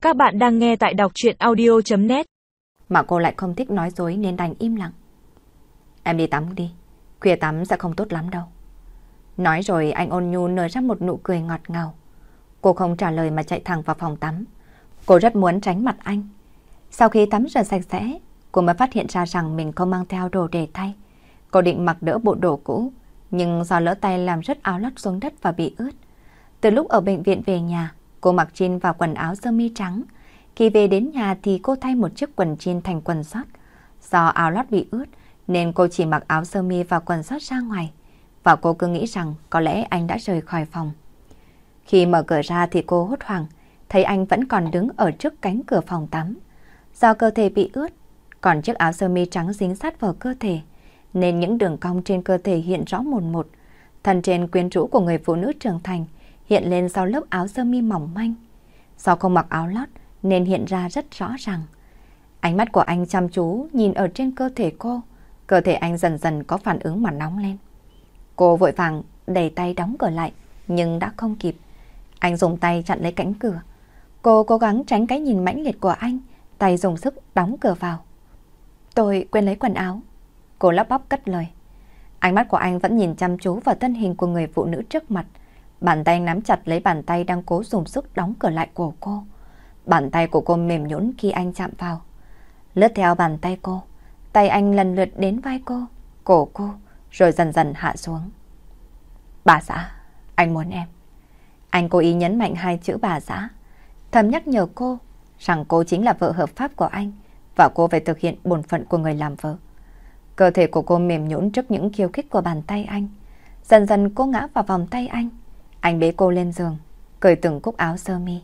Các bạn đang nghe tại đọc truyện audio.net. Mà cô lại không thích nói dối nên đành im lặng. Em đi tắm đi, khuya tắm sẽ không tốt lắm đâu. Nói rồi anh ôn nhu nở ra một nụ cười ngọt ngào. Cô không trả lời mà chạy thẳng vào phòng tắm. Cô rất muốn tránh mặt anh. Sau khi tắm rửa sạch sẽ, cô mới phát hiện ra rằng mình không mang theo đồ để thay. Cô định mặc đỡ bộ đồ cũ, nhưng do lỡ tay làm rớt áo lót xuống đất và bị ướt. Từ lúc ở bệnh viện về nhà, cô mặc jean và quần áo sơ mi trắng. Khi về đến nhà thì cô thay một chiếc quần jean thành quần sót. Do áo lót bị ướt nên cô chỉ mặc áo sơ mi và quần sót ra ngoài. Và cô cứ nghĩ rằng có lẽ anh đã rời khỏi phòng. Khi mở cửa ra thì cô hốt hoảng, thấy anh vẫn còn đứng ở trước cánh cửa phòng tắm. Do cơ thể bị ướt, còn chiếc áo sơ mi trắng dính sát vào cơ thể, nên những đường cong trên cơ thể hiện rõ mồn một. Thân trên quyến rũ của người phụ nữ trưởng thành hiện lên sau lớp áo sơ mi mỏng manh. Do không mặc áo lót nên hiện ra rất rõ ràng. Ánh mắt của anh chăm chú nhìn ở trên cơ thể cô. Cơ thể anh dần dần có phản ứng mà nóng lên. Cô vội vàng đẩy tay đóng cửa lại, nhưng đã không kịp. Anh dùng tay chặn lấy cánh cửa. Cô cố gắng tránh cái nhìn mãnh liệt của anh, tay dùng sức đóng cửa vào. Tôi quên lấy quần áo. Cô lắp bắp cất lời. Ánh mắt của anh vẫn nhìn chăm chú vào thân hình của người phụ nữ trước mặt. Bàn tay nắm chặt lấy bàn tay đang cố dùng sức đóng cửa lại của cô. Bàn tay của cô mềm nhũn khi anh chạm vào. Lướt theo bàn tay cô, tay anh lần lượt đến vai cô, cổ cô, rồi dần dần hạ xuống. Bà xã, anh muốn em. Anh cố ý nhấn mạnh hai chữ bà xã, thầm nhắc nhở cô rằng cô chính là vợ hợp pháp của anh và cô phải thực hiện bổn phận của người làm vợ. Cơ thể của cô mềm nhũn trước những khiêu khích của bàn tay anh. Dần dần cô ngã vào vòng tay anh. Anh bế cô lên giường, cởi từng cúc áo sơ mi.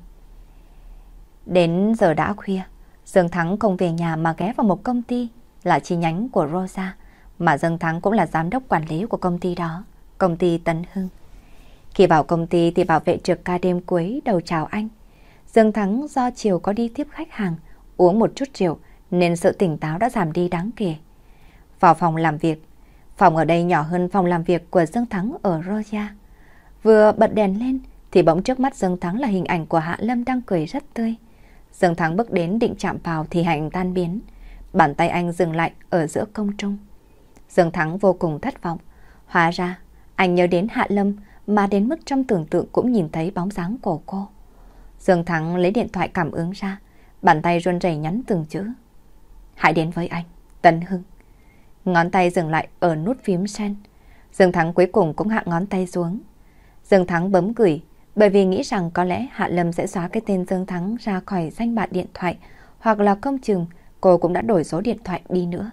Đến giờ đã khuya, Dương Thắng không về nhà mà ghé vào một công ty là chi nhánh của Rosa, mà Dương Thắng cũng là giám đốc quản lý của công ty đó, công ty Tấn Hưng. Khi vào công ty thì bảo vệ trực ca đêm cuối đầu chào anh. Dương Thắng do chiều có đi tiếp khách hàng, uống một chút rượu nên sự tỉnh táo đã giảm đi đáng kể. Vào phòng làm việc, phòng ở đây nhỏ hơn phòng làm việc của Dương Thắng ở Rosa. Vừa bật đèn lên thì bỗng trước mắt Dương Thắng là hình ảnh của Hạ Lâm đang cười rất tươi. Dương Thắng bước đến định chạm vào thì hành tan biến. Bàn tay anh dừng lại ở giữa không trung. Dương Thắng vô cùng thất vọng. Hóa ra anh nhớ đến Hạ Lâm mà đến mức trong tưởng tượng cũng nhìn thấy bóng dáng của cô. Dương Thắng lấy điện thoại cảm ứng ra, bàn tay run rẩy nhắn từng chữ. Hãy đến với anh, Tấn Hưng. Ngón tay dừng lại ở nút phím send. Dương Thắng cuối cùng cũng hạ ngón tay xuống. Dương Thắng bấm gửi bởi vì nghĩ rằng có lẽ Hạ Lâm sẽ xóa cái tên Dương Thắng ra khỏi danh bạ điện thoại, hoặc là không chừng cô cũng đã đổi số điện thoại đi nữa.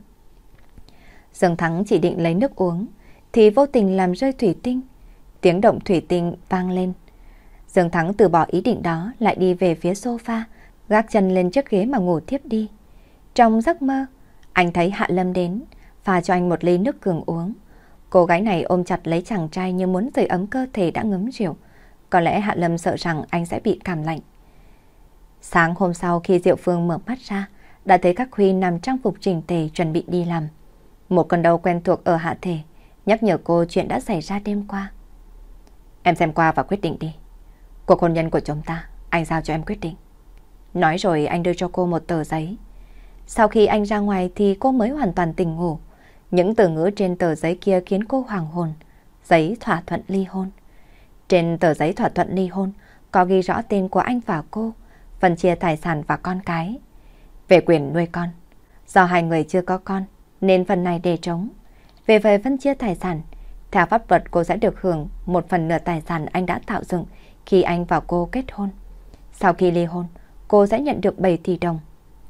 Dương Thắng chỉ định lấy nước uống thì vô tình làm rơi thủy tinh. Tiếng động thủy tinh vang lên. Dương Thắng từ bỏ ý định đó, lại đi về phía sofa, gác chân lên chiếc ghế mà ngủ thiếp đi. Trong giấc mơ, anh thấy Hạ Lâm đến, pha cho anh một ly nước cường uống. Cô gái này ôm chặt lấy chàng trai như muốn sưởi ấm cơ thể đã ngấm rượu. Có lẽ Hạ Lâm sợ rằng anh sẽ bị cảm lạnh. Sáng hôm sau khi Diệu Phương mở mắt ra, đã thấy các Huy nằm trang phục chỉnh tề chuẩn bị đi làm. Một con đầu quen thuộc ở hạ thể nhắc nhở cô chuyện đã xảy ra đêm qua. Em xem qua và quyết định đi. Cuộc hôn nhân của chúng ta, anh giao cho em quyết định. Nói rồi anh đưa cho cô một tờ giấy. Sau khi anh ra ngoài thì cô mới hoàn toàn tỉnh ngủ. Những từ ngữ trên tờ giấy kia khiến cô hoàng hồn. Giấy thỏa thuận ly hôn. Trên tờ giấy thỏa thuận ly hôn có ghi rõ tên của anh và cô, phân chia tài sản và con cái. Về quyền nuôi con, do hai người chưa có con nên phần này để trống. Về phân chia tài sản, theo pháp luật cô sẽ được hưởng 1/4 tài sản anh đã tạo dựng khi anh và cô kết hôn. Sau khi ly hôn, cô sẽ nhận được 7 tỷ đồng.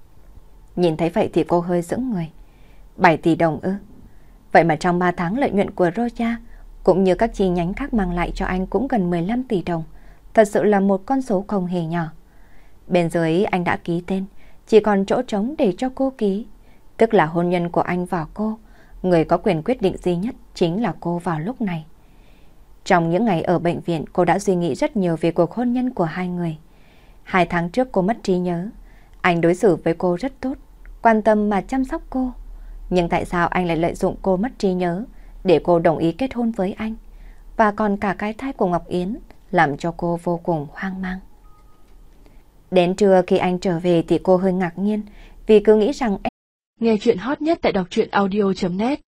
Nhìn thấy vậy thì cô hơi sững người. 7 tỷ đồng ư? Vậy mà trong 3 tháng lợi nhuận của Roja cũng như các chi nhánh khác mang lại cho anh cũng gần 15 tỷ đồng. Thật sự là một con số không hề nhỏ. Bên dưới anh đã ký tên, chỉ còn chỗ trống để cho cô ký. Tức là hôn nhân của anh và cô, người có quyền quyết định duy nhất chính là cô vào lúc này. Trong những ngày ở bệnh viện, cô đã suy nghĩ rất nhiều về cuộc hôn nhân của hai người. 2 tháng trước cô mất trí nhớ. Anh đối xử với cô rất tốt, quan tâm mà chăm sóc cô. Nhưng tại sao anh lại lợi dụng cô mất trí nhớ để cô đồng ý kết hôn với anh? Và còn cả cái thai của Ngọc Yến làm cho cô vô cùng hoang mang. Đến trưa khi anh trở về thì cô hơi ngạc nhiên, vì cứ nghĩ rằng nghe chuyện hot nhất tại đọc truyện audio.net